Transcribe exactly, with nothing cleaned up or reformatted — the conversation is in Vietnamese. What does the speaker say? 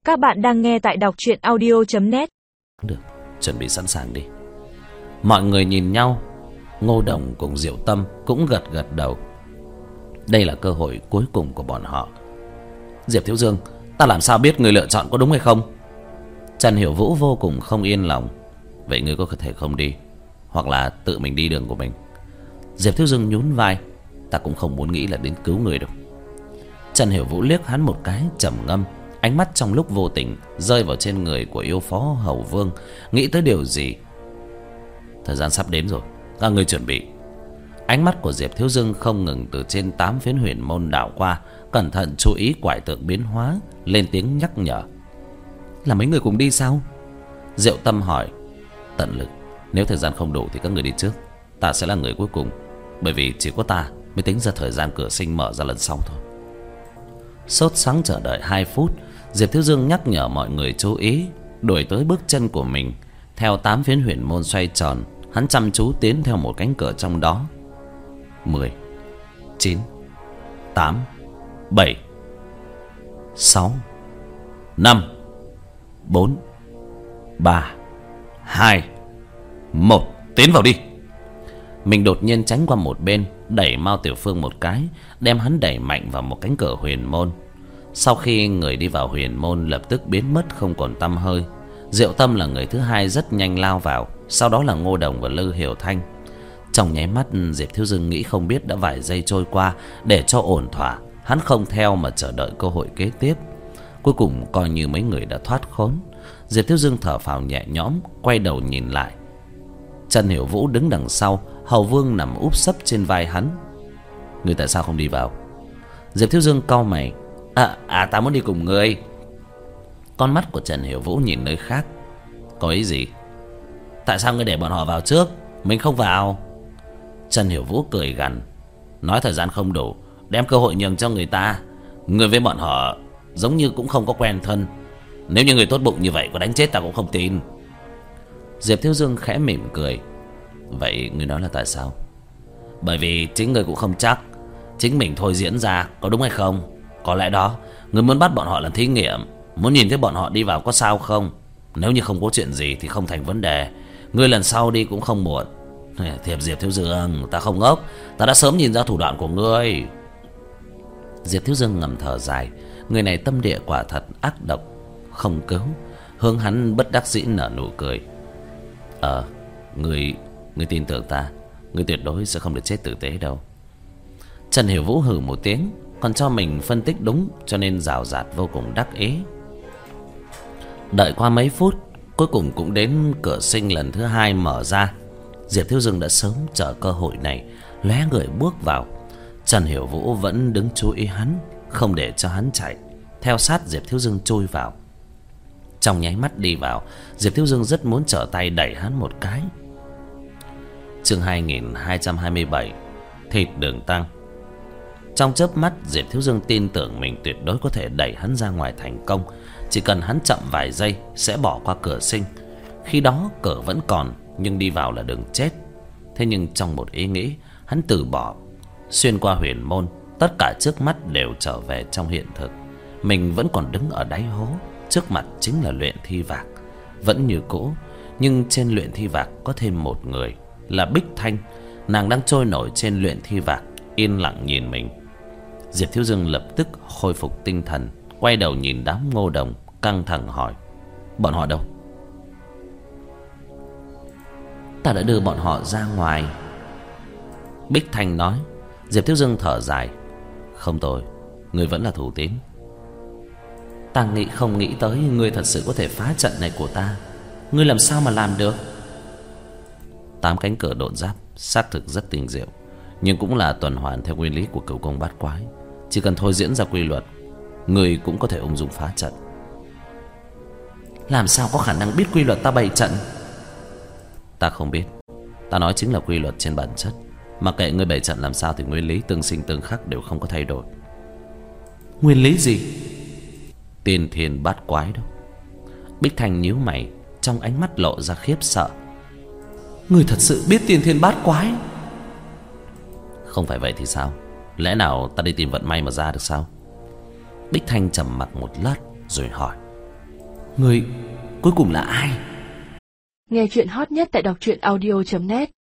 Các bạn đang nghe tại đọc truyện audio chấm net. Được, chuẩn bị sẵn sàng đi. Mọi người nhìn nhau. Ngô Đồng cùng Diệu Tâm cũng gật gật đầu. Đây là cơ hội cuối cùng của bọn họ. Diệp Thiếu Dương, ta làm sao biết người lựa chọn có đúng hay không? Trần Hiểu Vũ vô cùng không yên lòng. Vậy ngươi có thể không đi, hoặc là tự mình đi đường của mình. Diệp Thiếu Dương nhún vai. Ta cũng không muốn nghĩ là đến cứu người đâu. Trần Hiểu Vũ liếc hắn một cái trầm ngâm. Ánh mắt trong lúc vô tình rơi vào trên người của yêu phó Hầu Vương. Nghĩ tới điều gì? Thời gian sắp đến rồi, các ngươi chuẩn bị. Ánh mắt của Diệp Thiếu Dương không ngừng từ trên tám phiến huyền môn đảo qua, cẩn thận chú ý quải tượng biến hóa, lên tiếng nhắc nhở. Là mấy người cùng đi sao? Diệu Tâm hỏi. Tận lực, nếu thời gian không đủ thì các người đi trước. Ta sẽ là người cuối cùng, bởi vì chỉ có ta mới tính ra thời gian cửa sinh mở ra lần sau thôi. Sốt sắng chờ đợi hai phút, Diệp Thiếu Dương nhắc nhở mọi người chú ý, đuổi tới bước chân của mình. Theo tám phiến huyền môn xoay tròn, hắn chăm chú tiến theo một cánh cửa trong đó. Mười, chín, tám, bảy, sáu, năm, bốn, ba, hai, một. Tiến vào đi. Mình đột nhiên tránh qua một bên, đẩy Mao Tiểu Phương một cái, đem hắn đẩy mạnh vào một cánh cửa huyền môn. Sau khi người đi vào huyền môn lập tức biến mất không còn tăm hơi. Diệu Tâm là người thứ hai rất nhanh lao vào, sau đó là Ngô Đồng và Lư Hiểu Thanh. Trong nháy mắt, Diệp Thiếu Dương nghĩ không biết đã vài giây trôi qua. Để cho ổn thỏa, hắn không theo mà chờ đợi cơ hội kế tiếp. Cuối cùng coi như mấy người đã thoát khốn. Diệp Thiếu Dương thở phào nhẹ nhõm, quay đầu nhìn lại. Trần Hiểu Vũ đứng đằng sau, Hầu Vương nằm úp sấp trên vai hắn. Người tại sao không đi vào? Diệp Thiếu Dương cau mày. À, à ta muốn đi cùng ngươi. Con mắt của Trần Hiểu Vũ nhìn nơi khác. Có ý gì? Tại sao ngươi để bọn họ vào trước, mình không vào? Trần Hiểu Vũ cười gằn. Nói thời gian không đủ, đem cơ hội nhường cho người ta. Người với bọn họ giống như cũng không có quen thân. Nếu như người tốt bụng như vậy, có đánh chết ta cũng không tin. Diệp Thiếu Dương khẽ mỉm cười. Vậy ngươi nói là tại sao? Bởi vì chính ngươi cũng không chắc chính mình thôi diễn ra có đúng hay không. Có lẽ đó, ngươi muốn bắt bọn họ làm thí nghiệm, muốn nhìn thấy bọn họ đi vào có sao không. Nếu như không có chuyện gì thì không thành vấn đề. Ngươi lần sau đi cũng không muộn. Thiệp Diệp Thiếu Dương, ta không ngốc, ta đã sớm nhìn ra thủ đoạn của ngươi. Diệp Thiếu Dương ngầm thở dài. Người này tâm địa quả thật ác độc, không cứu. Hướng hắn bất đắc dĩ nở nụ cười. Ờ, ngươi, ngươi tin tưởng ta, ngươi tuyệt đối sẽ không được chết tử tế đâu. Trần Hiểu Vũ hừ một tiếng, còn cho mình phân tích đúng, cho nên rào rạt vô cùng đắc ý. Đợi qua mấy phút, cuối cùng cũng đến cửa sinh lần thứ hai mở ra. Diệp Thiếu Dương đã sớm chờ cơ hội này, lóe người bước vào. Trần Hiểu Vũ vẫn đứng chú ý hắn, không để cho hắn chạy, theo sát Diệp Thiếu Dương chui vào. Trong nháy mắt đi vào, Diệp Thiếu Dương rất muốn trở tay đẩy hắn một cái. Chương hai nghìn hai trăm hai mươi bảy, thịt đường tăng. Trong chớp mắt, Diệp Thiếu Dương tin tưởng mình tuyệt đối có thể đẩy hắn ra ngoài thành công. Chỉ cần hắn chậm vài giây sẽ bỏ qua cửa sinh. Khi đó cửa vẫn còn, nhưng đi vào là đường chết. Thế nhưng trong một ý nghĩ, hắn từ bỏ. Xuyên qua huyền môn, tất cả trước mắt đều trở về trong hiện thực. Mình vẫn còn đứng ở đáy hố, trước mặt chính là luyện thi vạc. Vẫn như cũ, nhưng trên luyện thi vạc có thêm một người, là Bích Thanh. Nàng đang trôi nổi trên luyện thi vạc, yên lặng nhìn mình. Diệp Thiếu Dương lập tức khôi phục tinh thần, quay đầu nhìn đám Ngô Đồng, căng thẳng hỏi. Bọn họ đâu? Ta đã đưa bọn họ ra ngoài, Bích Thanh nói. Diệp Thiếu Dương thở dài. Không tồi, người vẫn là thủ tín. Ta nghĩ không nghĩ tới ngươi thật sự có thể phá trận này của ta. Ngươi làm sao mà làm được? Tám cánh cửa độn giáp xác thực rất tinh diệu, nhưng cũng là tuần hoàn theo nguyên lý của cửu công bát quái. Chỉ cần thôi diễn ra quy luật, ngươi cũng có thể ung dung phá trận. Làm sao có khả năng biết quy luật ta bày trận? Ta không biết. Ta nói chính là quy luật trên bản chất. Mặc kệ ngươi bày trận làm sao thì nguyên lý tương sinh tương khắc đều không có thay đổi. Nguyên lý gì? Tiên thiên bát quái đó. Bích Thanh nhíu mày, trong ánh mắt lộ ra khiếp sợ. Ngươi thật sự biết tiên thiên bát quái? Không phải vậy thì sao? Lẽ nào ta đi tìm vận may mà ra được sao? Bích Thanh trầm mặc một lát rồi hỏi. Người cuối cùng là ai? Nghe chuyện hot nhất tại đọc truyện audio chấm net.